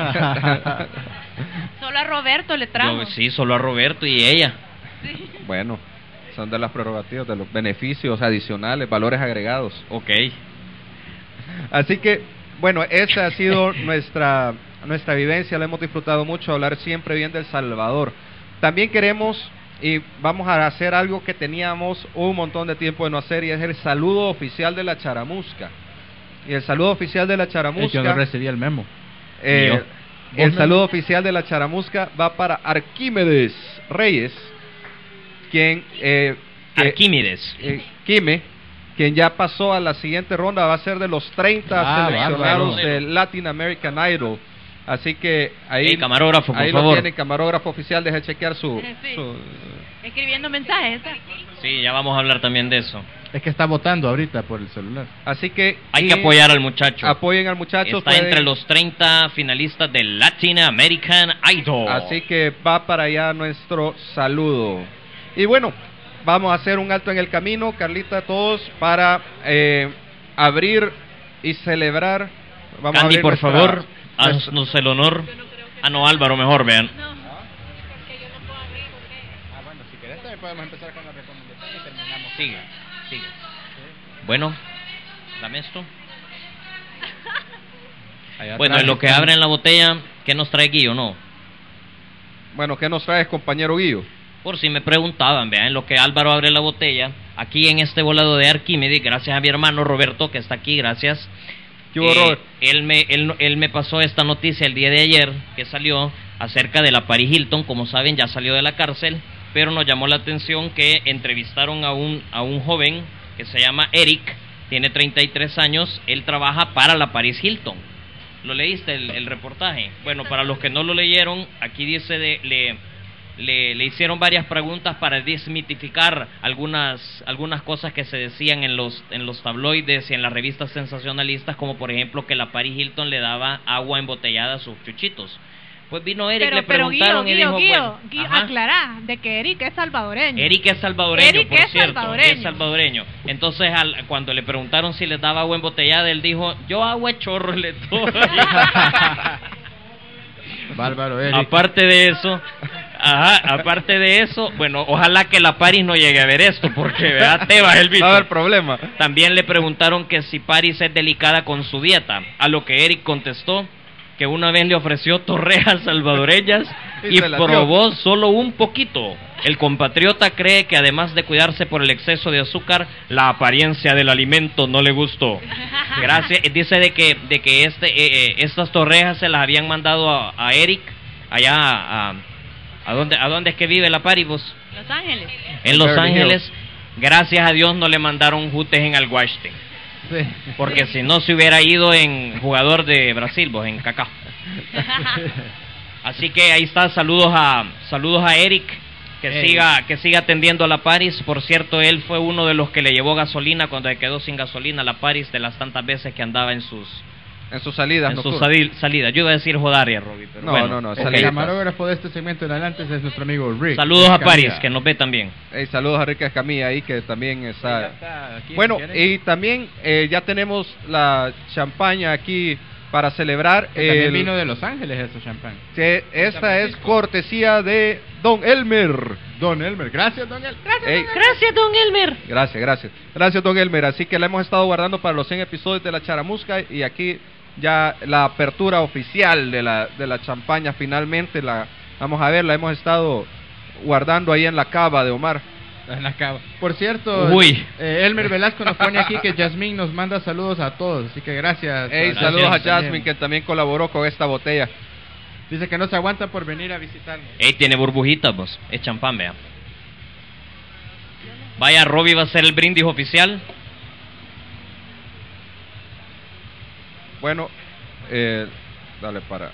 Solo a Roberto le trajo. Yo, sí, solo a Roberto y ella. Sí. Bueno, son de las prerrogativas, de los beneficios adicionales, valores agregados. Ok. Así que, bueno, esa ha sido nuestra, nuestra vivencia, la hemos disfrutado mucho, hablar siempre bien del Salvador. También queremos y vamos a hacer algo que teníamos un montón de tiempo de no hacer, y es el saludo oficial de la Charamusca. Y el saludo oficial de la Charamusca... Yo no recibí el memo. Eh, el saludo oficial de la Charamusca va para Arquímedes Reyes, quien... Eh, que, Arquímedes. Eh, Quime, quien ya pasó a la siguiente ronda, va a ser de los treinta ah, seleccionados bueno. de Latin American Idol. Así que ahí, hey, camarógrafo, por ahí favor. lo tiene, camarógrafo oficial, deje chequear su, sí. su... Escribiendo mensajes. Sí, ya vamos a hablar también de eso. Es que está votando ahorita por el celular. Así que... Hay que apoyar al muchacho. Apoyen al muchacho. Está pueden... entre los treinta finalistas del Latin American Idol. Así que va para allá nuestro saludo. Y bueno, vamos a hacer un alto en el camino, Carlita, todos, para eh, abrir y celebrar. Vamos Candy, a abrir por nuestra... favor, haznos el honor. Ah, no, Álvaro, mejor, vean. No. Porque yo no puedo abrir, ¿ok? Ah, bueno, si querés también podemos empezar con la recomendación y terminamos. Sigue, sigue. ¿Sí? Bueno, dame esto. Bueno, en lo que abren la botella, ¿qué nos trae Guillo, no? Bueno, ¿qué nos traes, compañero Guillo? Por si me preguntaban, vean, en lo que Álvaro abre la botella, aquí en este volado de Arquímedes, gracias a mi hermano Roberto, que está aquí, gracias. Eh, él, me, él, él me pasó esta noticia el día de ayer que salió acerca de la Paris Hilton. Como saben, ya salió de la cárcel, pero nos llamó la atención que entrevistaron a un, a un joven que se llama Eric, tiene treinta y tres años, él trabaja para la Paris Hilton. ¿Lo leíste el, el reportaje? Bueno, para los que no lo leyeron, aquí dice de... Le, Le, le hicieron varias preguntas para desmitificar algunas algunas cosas que se decían en los en los tabloides y en las revistas sensacionalistas, como por ejemplo que la Paris Hilton le daba agua embotellada a sus chuchitos. Pues vino Eric, pero, le preguntaron pero Guido, y dijo, Guido, bueno, Guido, aclará de que Eric es salvadoreño. Eric es salvadoreño, Eric por es cierto, salvadoreño. es salvadoreño. Entonces, al, cuando le preguntaron si les daba agua embotellada, él dijo, yo agua de chorro le doy. Bárbaro, Eric. Aparte de eso, ajá, aparte de eso, bueno, ojalá que la Paris no llegue a ver esto, porque vea, te va el bicho. Va a haber problema. También le preguntaron que si Paris es delicada con su dieta, a lo que Eric contestó que una vez le ofreció torrejas salvadoreñas y, y probó solo un poquito. El compatriota cree que además de cuidarse por el exceso de azúcar, la apariencia del alimento no le gustó. Gracias, dice de que de que este eh, estas torrejas se las habían mandado a, a Eric allá a, a a dónde a dónde es que vive la Paris, vos? Los Ángeles. En Los Ángeles. Gracias a Dios no le mandaron jutes en Alguaste. Sí. Porque si no se hubiera ido en jugador de Brasil, vos, en Kaká. Así que ahí está, saludos a saludos a Eric, que hey. siga que siga atendiendo a la Paris. Por cierto, él fue uno de los que le llevó gasolina cuando se quedó sin gasolina a la Paris, de las tantas veces que andaba en sus en sus salidas, en sus sali salidas. Yo iba a decir jodaria, Robbie, pero no, bueno. no, no, okay. El camarógrafo de este segmento en adelante es nuestro amigo Rick. Saludos a Paris, que nos ve también. Hey, saludos a Rick Escamilla ahí, que también está. está aquí, bueno, si y también eh, ya tenemos la champaña aquí para celebrar. Que también el vino de Los Ángeles ese champán. Que esta es cortesía de Don Elmer. Don Elmer, gracias Don Elmer. Gracias, hey. don gracias Don Elmer. Gracias, gracias. Gracias Don Elmer. Así que la hemos estado guardando para los cien episodios de la Charamusca, y aquí ya la apertura oficial de la de la champaña finalmente la vamos a ver, la hemos estado guardando ahí en la cava de Omar. En la cava. Por cierto, Uy. Eh, Elmer Velasco nos pone aquí que Jasmine nos manda saludos a todos, así que gracias. Hey, a saludos Jasmine a Jasmine, que también colaboró con esta botella. Dice que no se aguanta por venir a visitarnos. Ey, tiene burbujitas, vos. Es champán, vea. Vaya, Robbie va a ser el brindis oficial. Bueno, eh, dale para.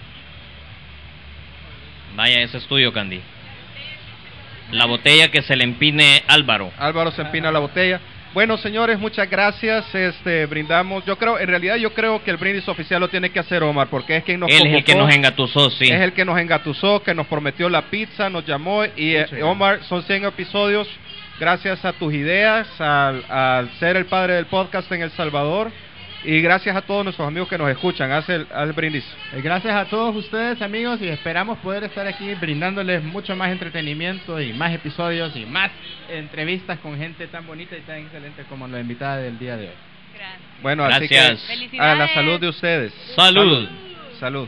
Vaya, ese es tuyo, Candy. La botella que se le empine Álvaro. Álvaro se empina la botella. Bueno, señores, muchas gracias. Este, brindamos. Yo creo, en realidad, yo creo que el brindis oficial lo tiene que hacer Omar, porque es quien nos Él convocó, es el que nos engatusó, sí. Es el que nos engatusó, que nos prometió la pizza, nos llamó. Y eh, Omar, son cien episodios. Gracias a tus ideas, al, al ser el padre del podcast en El Salvador. Y gracias a todos nuestros amigos que nos escuchan. Haz el, haz el brindis. Gracias a todos ustedes, amigos, y esperamos poder estar aquí brindándoles mucho más entretenimiento y más episodios y más entrevistas con gente tan bonita y tan excelente como la invitada del día de hoy. Gracias. Bueno, gracias. Así que a la salud de ustedes. Salud. Salud. Salud.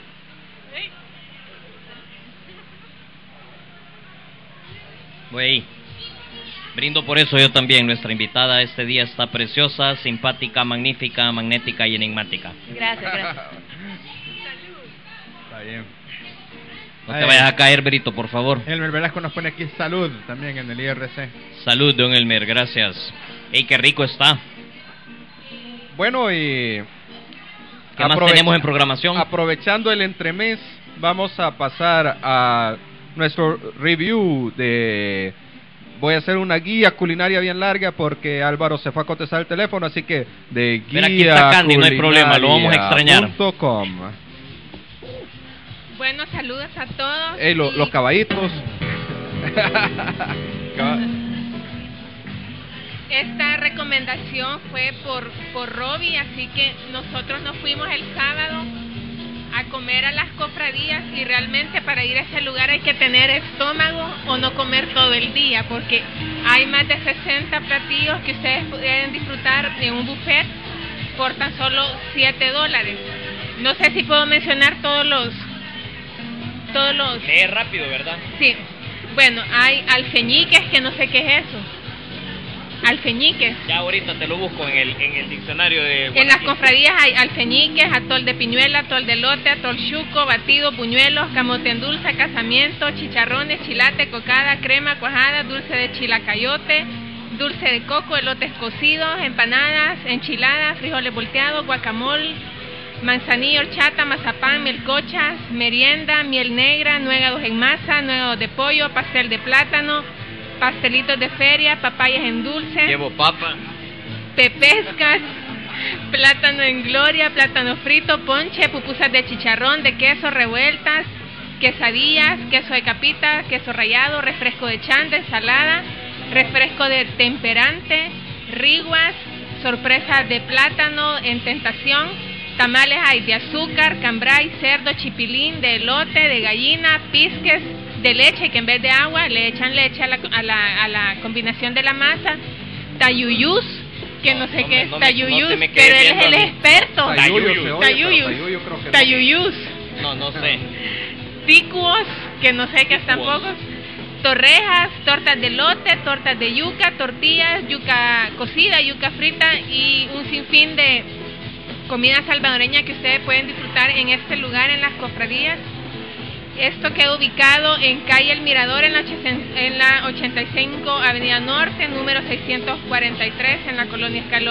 Voy ahí. Brindo por eso yo también. Nuestra invitada este día está preciosa, simpática, magnífica, magnética y enigmática. Gracias, gracias. Está bien. No te vayas a caer, Brito, por favor. Elmer Velasco nos pone aquí salud también en el I R C. Salud, don Elmer, gracias. Ey, qué rico está. Bueno, y ¿qué más tenemos en programación? Aprovechando el entremés, vamos a pasar a nuestro review de... Voy a hacer una guía culinaria bien larga porque Álvaro se fue a contestar el teléfono, así que de guía aquí está Candy, no hay problema, lo vamos a extrañar. .com. Bueno, saludos a todos. Hey, lo, y... los caballitos. Esta recomendación fue por, por Robbie, así que nosotros nos fuimos el sábado a comer a las cofradías, y realmente para ir a ese lugar hay que tener estómago o no comer todo el día, porque hay más de sesenta platillos que ustedes pueden disfrutar en un buffet por tan solo siete dólares. No sé si puedo mencionar todos los todos los Lee rápido, ¿verdad? Sí. Bueno, hay alfeñiques, que no sé qué es eso. Alfeñiques. Ya ahorita te lo busco en el, en el diccionario de... En las cofradías hay alfeñiques, atol de piñuela, atol de lote, atol chuco, batido, buñuelos, camote en dulce, casamiento, chicharrones, chilate, cocada, crema, cuajada, dulce de chilacayote, dulce de coco, elotes cocidos, empanadas, enchiladas, frijoles volteados, guacamole, manzanilla, horchata, mazapán, melcochas, merienda, miel negra, nuegados en masa, nuegados de pollo, pastel de plátano, pastelitos de feria, papayas en dulce, llevo papa, pepescas, plátano en gloria, plátano frito, ponche, pupusas de chicharrón, de queso revueltas, quesadillas, queso de capita, queso rallado, refresco de chanda, ensalada, refresco de temperante, riguas, sorpresa de plátano en tentación, tamales hay de azúcar, cambray, cerdo, chipilín, de elote, de gallina, pisques, de leche, que en vez de agua le echan leche a la, a la, a la combinación de la masa, tayuyús, que no, no sé no qué me, es no tayuyús, no pero él es el experto. Tayuyús. Tayuyús. Tayuyús. No, no sé. Ticuos, que no sé qué es tampoco. Torrejas, tortas de lote, tortas de yuca, tortillas, yuca cocida, yuca frita y un sinfín de comida salvadoreña que ustedes pueden disfrutar en este lugar, en las cofradías. Esto queda ubicado en calle El Mirador, en la, en la ochenta y cinco Avenida Norte, número seiscientos cuarenta y tres, en la colonia Escalón.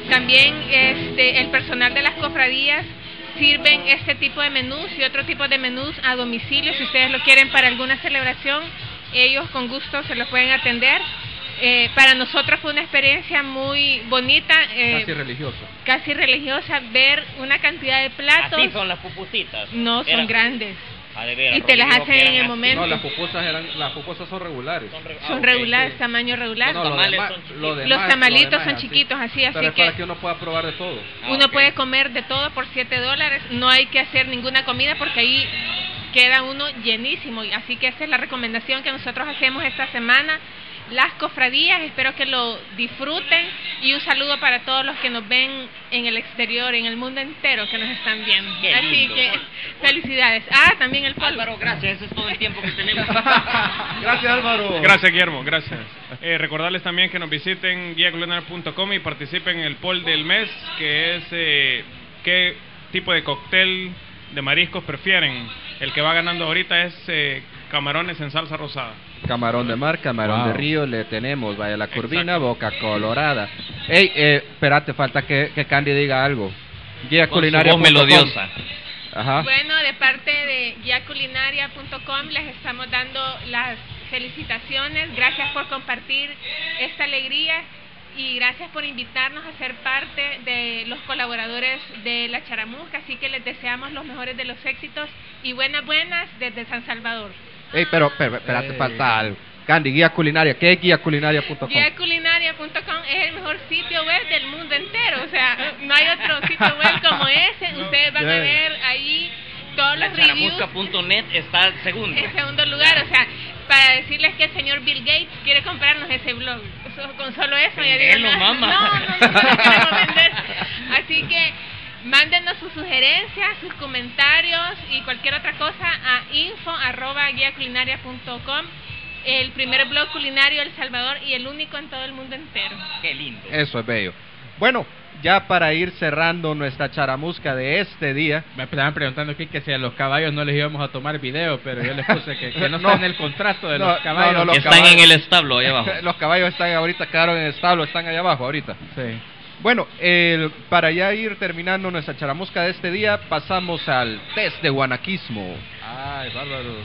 También este, el personal de las cofradías sirven este tipo de menús y otro tipo de menús a domicilio. Si ustedes lo quieren para alguna celebración, ellos con gusto se los pueden atender. Eh, para nosotros fue una experiencia muy bonita. Eh, casi religiosa. Casi religiosa, ver una cantidad de platos. Así son las pupusitas. No, son Eran... grandes. Ah, de veras, y te las Rodrigo, hacen en el así. momento. No, las pupusas, eran, las pupusas son regulares. Son, re... son ah, okay, regulares, sí. tamaño regular. No, no, los tamales demás, son chiquitos. lo demás, Los tamalitos lo demás, son chiquitos, así, así Pero es que, para que uno pueda probar de todo. Ah, uno okay. puede comer de todo por siete dólares. No hay que hacer ninguna comida porque ahí queda uno llenísimo. Así que esa es la recomendación que nosotros hacemos esta semana. Las cofradías, espero que lo disfruten, y un saludo para todos los que nos ven en el exterior, en el mundo entero que nos están viendo. Qué Así lindo. que felicidades. Ah, también el polvo. Álvaro, gracias, ese es todo el tiempo que tenemos. Gracias, Álvaro. Gracias, Guillermo, gracias. Eh, recordarles también que nos visiten guía culinaria punto com y participen en el poll del mes, que es eh, qué tipo de cóctel de mariscos prefieren. El que va ganando ahorita es eh, camarones en salsa rosada. Camarón de mar, camarón Wow. de río, le tenemos, vaya la curvina, Exacto. boca colorada. Ey, eh, espérate, falta que, que Candy diga algo. Guía Con su culinaria voz punto com. melodiosa. Ajá. Bueno, de parte de guía culinaria punto com les estamos dando las felicitaciones. Gracias por compartir esta alegría y gracias por invitarnos a ser parte de los colaboradores de La Charamusca. Así que les deseamos los mejores de los éxitos y buenas, buenas desde San Salvador. Ey, pero, pero espérate, Ey. falta algo. Candy, guía culinaria. ¿Qué es guía culinaria punto com? guía culinaria punto com es el mejor sitio web del mundo entero. O sea, no hay otro sitio web como ese. Ustedes van a ver ahí todos los La reviews. charamusca punto net está al segundo. En segundo lugar, o sea, para decirles que el señor Bill Gates quiere comprarnos ese blog. Eso- con solo eso ya digo, Vendelo, no, mamá. no, no, no, no queremos vender. Así que mándenos sus sugerencias, sus comentarios y cualquier otra cosa a info arroba guía culinaria punto com, el primer blog culinario de El Salvador y el único en todo el mundo entero. Qué lindo. Eso es bello. Bueno, ya para ir cerrando nuestra charamusca de este día. Me estaban preguntando aquí que si a los caballos no les íbamos a tomar video, pero yo les puse que, que no, No. está en el contrato de No, los caballos. no, no, los Están caballos- en el establo ahí abajo. Los caballos están ahorita, quedaron en el establo, están allá abajo ahorita. Sí. Bueno, el, para ya ir terminando nuestra charamusca de este día, pasamos al test de guanaquismo. Ay, bárbaro.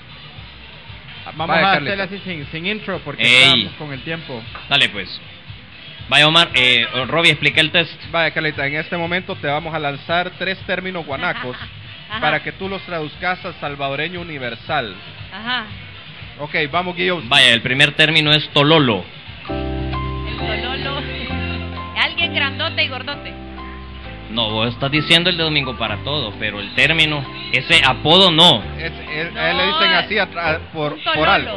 Vamos Vaya, a Carlita. hacerla así sin, sin intro porque Ey. estamos con el tiempo. Dale pues. Vaya Omar, eh, Robbie, explica el test. Vaya, Carlita, en este momento te vamos a lanzar tres términos guanacos Ajá. para que tú los traduzcas al salvadoreño universal. Ajá. Ok, vamos, Guillo. Vaya, el primer término es tololo. El tololo. Alguien grandote y gordote. No, vos estás diciendo el de domingo para todo, pero el término, ese apodo no. Es, es- No, a él le dicen así a tra- por, un por tololo. algo.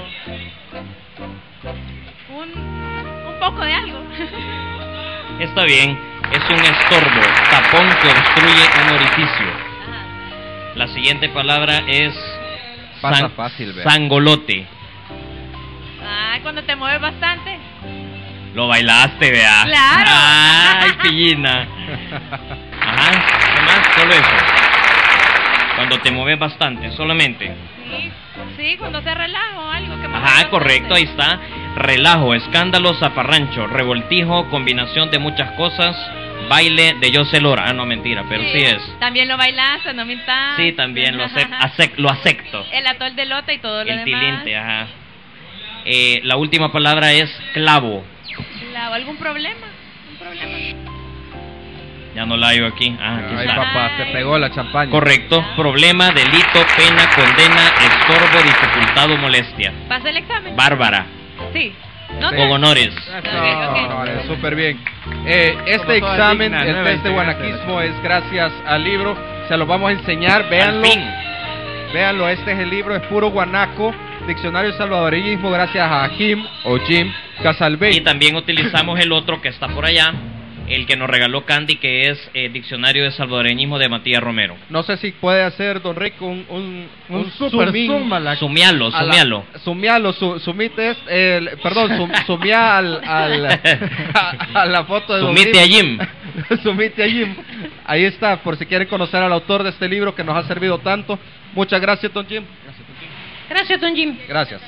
Un, un poco de algo. Está bien, es un estorbo, tapón que obstruye un orificio. Ajá. La siguiente palabra es Pasa san- fácil, ve. sangolote. Ay, cuando te mueves bastante. Lo bailaste, vea. Claro. Ay, pillina. Ajá, ¿qué más? Solo eso. Cuando te mueves bastante, solamente. Sí, sí, cuando se relaja o algo que me Ajá, mueve correcto, ahí bastante. está. Relajo, escándalo, zafarrancho, revoltijo, combinación de muchas cosas, baile de José Lora. Ah, no, mentira, pero sí, es. También lo bailaste, no mintas. Sí, también lo, acep- acep- lo acepto. El atol de lota y todo lo El demás. tilinte, ajá. Eh, la última palabra es clavo. Claro, ¿algún problema? ¿Un problema? Ya no la hallo aquí. Ah, aquí Ay, está. papá, te pegó la champaña. Correcto. Problema, delito, pena, condena, estorbo, dificultad o molestia. ¿Pasa el examen? Bárbara. Sí. ¿No Con honores. Ok, ok. No, vale, súper bien. Eh, este toda examen, digna, el nueva test de integrante guanaquismo es gracias al libro. Se lo vamos a enseñar, véanlo. Al fin. Véanlo, este es el libro, es puro guanaco. Diccionario de salvadoreñismo gracias a Jim o Jim Casalbey. Y también utilizamos el otro que está por allá, el que nos regaló Candy, que es eh, Diccionario de Salvadoreñismo de Matías Romero. No sé si puede hacer, don Rico, un, un, Un super zoom in zoom a la- Sumialo, a la- sumialo. Sumialo, su, sumite es, el, perdón, sum, sumia al, al, a, a la foto de don Sumite a Jim. Jim. Sumite a Jim. Ahí está, por si quieren conocer al autor de este libro que nos ha servido tanto. Muchas gracias, don Jim. Gracias, don Jim. Gracias.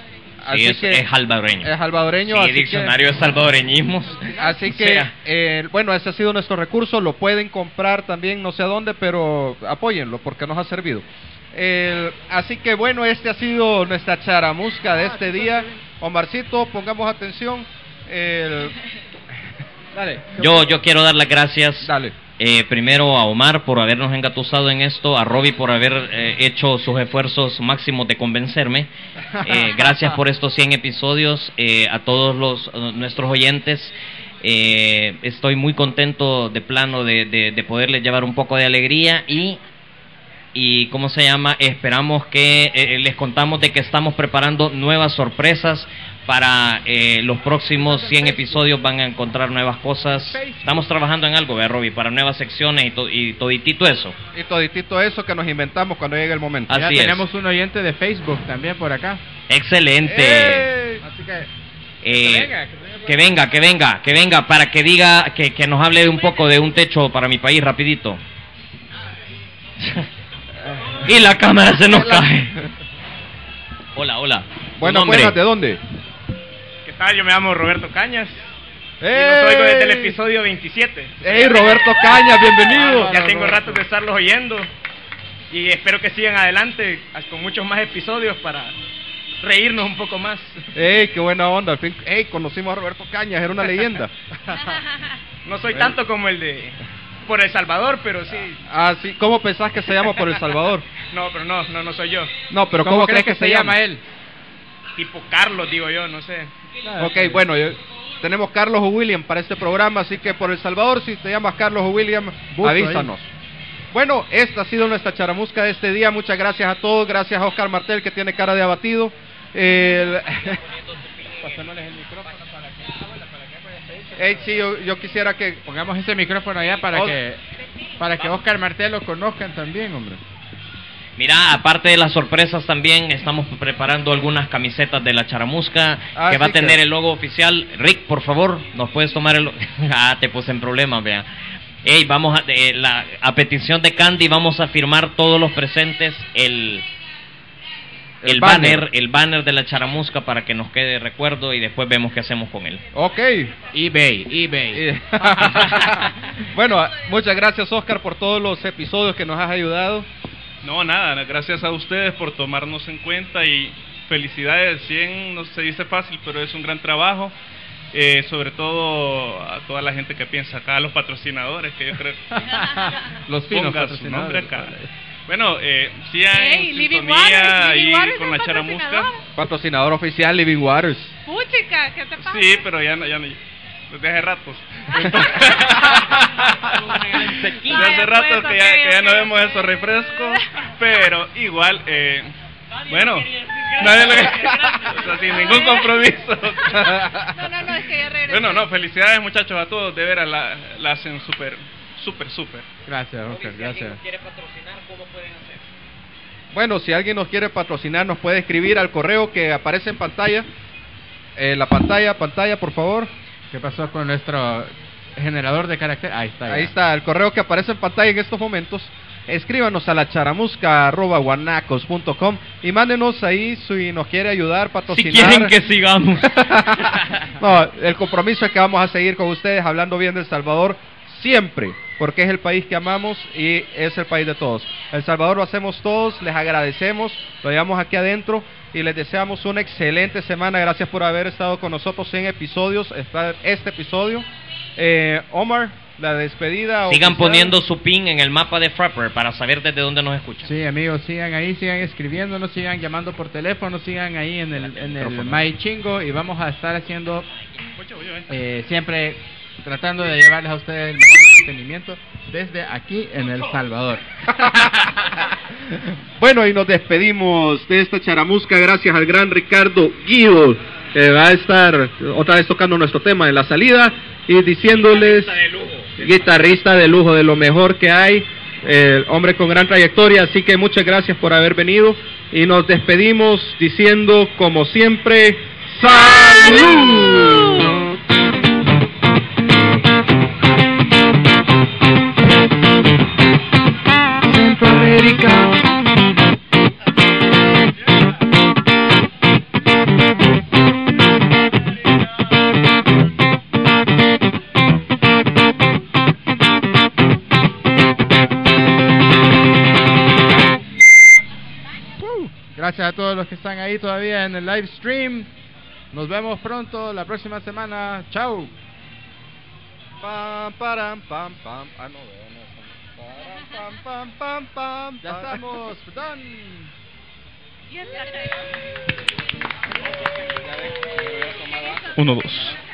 Sí, es, que, es salvadoreño. Es salvadoreño. Sí, así diccionario que, de salvadoreñismos. Así que, O sea, eh, bueno, ese ha sido nuestro recurso. Lo pueden comprar también, no sé a dónde, pero apóyenlo porque nos ha servido. Eh, así que, bueno, este ha sido nuestra charamusca de este día. Omarcito, pongamos atención. El... Dale. Yo, yo quiero dar las gracias. Dale. Eh, primero a Omar por habernos engatusado en esto, a Robbie por haber eh, hecho sus esfuerzos máximos de convencerme. Eh, gracias por estos cien episodios, eh, a todos los uh, nuestros oyentes. Eh, estoy muy contento de plano de, de, de poderles llevar un poco de alegría y y cómo se llama, esperamos que eh, les contamos de que estamos preparando nuevas sorpresas para eh, los próximos cien episodios. Van a encontrar nuevas cosas. Estamos trabajando en algo, ¿verdad, Robbie? Para nuevas secciones y, to y toditito eso. Y toditito eso que nos inventamos cuando llegue el momento. Así ya es. Tenemos un oyente de Facebook también por acá. Excelente. ¡Ey! Así que, eh, que, venga, que venga, que venga, que venga, para que diga, que, que nos hable un poco de un techo para mi país, rapidito. Y la cámara se nos cae. Hola, hola. Bueno, buenas, ¿de dónde? ¿Qué tal? Yo me llamo Roberto Cañas. ¡Ey! Y los oigo desde el episodio veintisiete. ¡Ey, Roberto Cañas, bienvenido! Ya tengo rato de estarlos oyendo. Y espero que sigan adelante con muchos más episodios para reírnos un poco más. ¡Ey, qué buena onda! Al fin, ¡ey, conocimos a Roberto Cañas! Era una leyenda. No soy tanto como el de Por El Salvador, pero sí. Ah, sí. ¿Cómo pensás que se llama Por El Salvador? No, pero no, no, no soy yo. No, pero ¿cómo, ¿cómo crees que, que se llama, llama él? Tipo Carlos, digo yo, no sé. Ok, bueno, yo, tenemos Carlos o William para este programa, así que Por El Salvador, si te llamas Carlos o William, Busto avísanos. Ahí. Bueno, esta ha sido nuestra charamusca de este día. Muchas gracias a todos. Gracias a Oscar Martel, que tiene cara de abatido. El... Pasémosles el micrófono para que... Hey, sí, yo, yo quisiera que pongamos ese micrófono allá para Os... que para que Oscar Martel lo conozcan también, hombre. Mira, aparte de las sorpresas también estamos preparando algunas camisetas de la charamusca ah, que sí va a tener que... el logo oficial. Rick, por favor, nos puedes tomar el... ah, te puse en problemas, vea. Hey, vamos a, eh, la, a petición de Candy vamos a firmar todos los presentes el... El, el banner. banner, el banner de la charamusca para que nos quede recuerdo y después vemos qué hacemos con él. Ok. eBay, eBay. Bueno, muchas gracias, Oscar, por todos los episodios que nos has ayudado. No, nada, gracias a ustedes por tomarnos en cuenta y felicidades. cien no se dice fácil, pero es un gran trabajo. Eh, sobre todo a toda la gente que piensa acá, a los patrocinadores, que yo creo los finos patrocinadores. Acá. Bueno, eh, sigan hey, en sintonía ahí con la charamusca. Patrocinador oficial Living Waters. Puchica, ¿qué te pasa? Sí, pero ya no, ya no, desde hace ratos. Desde hace rato que ya, que ya no vemos esos refrescos, pero igual, eh, bueno, nadie lo... o sea, sin ningún compromiso. No, no, no, es que ya regresé. Bueno, no, felicidades muchachos a todos, de veras la, la hacen súper, súper, súper. Gracias, Oscar, si gracias. Si quiere patrocinar, ¿cómo pueden hacer? Bueno, si alguien nos quiere patrocinar, nos puede escribir al correo que aparece en pantalla. Eh, la pantalla, pantalla, por favor. ¿Qué pasó con nuestro generador de carácter? Ahí está. Ya. Ahí está, el correo que aparece en pantalla en estos momentos. Escríbanos a la charamusca arroba guanacos punto com y mándenos ahí si nos quiere ayudar, patrocinar. Si quieren que sigamos. No, el compromiso es que vamos a seguir con ustedes hablando bien de El Salvador siempre, porque es el país que amamos y es el país de todos. El Salvador lo hacemos todos, les agradecemos, lo llevamos aquí adentro y les deseamos una excelente semana. Gracias por haber estado con nosotros en episodios, este episodio. Eh, Omar, la despedida. Sigan oficial. Poniendo su pin en el mapa de Frapper para saber desde dónde nos escuchan. Sí, amigos, sigan ahí, sigan escribiéndonos, sigan llamando por teléfono, sigan ahí en el, en el My Chingo y vamos a estar haciendo eh, siempre tratando de llevarles a ustedes el mejor entretenimiento desde aquí en El Salvador. Bueno, y nos despedimos de esta charamusca gracias al gran Ricardo Guido, que va a estar otra vez tocando nuestro tema en la salida y diciéndoles guitarrista de lujo, guitarrista de lujo, de lo mejor que hay, el hombre con gran trayectoria, así que muchas gracias por haber venido y nos despedimos diciendo como siempre ¡salud! Centroamérica. Gracias a todos los que están ahí todavía en el live stream. Nos vemos pronto la próxima semana. Chau. Pam, param, pam, pam. Ah, no, veo, no. Pam, pam, pam, pam. Ya estamos. Done. Y hasta Uno, dos.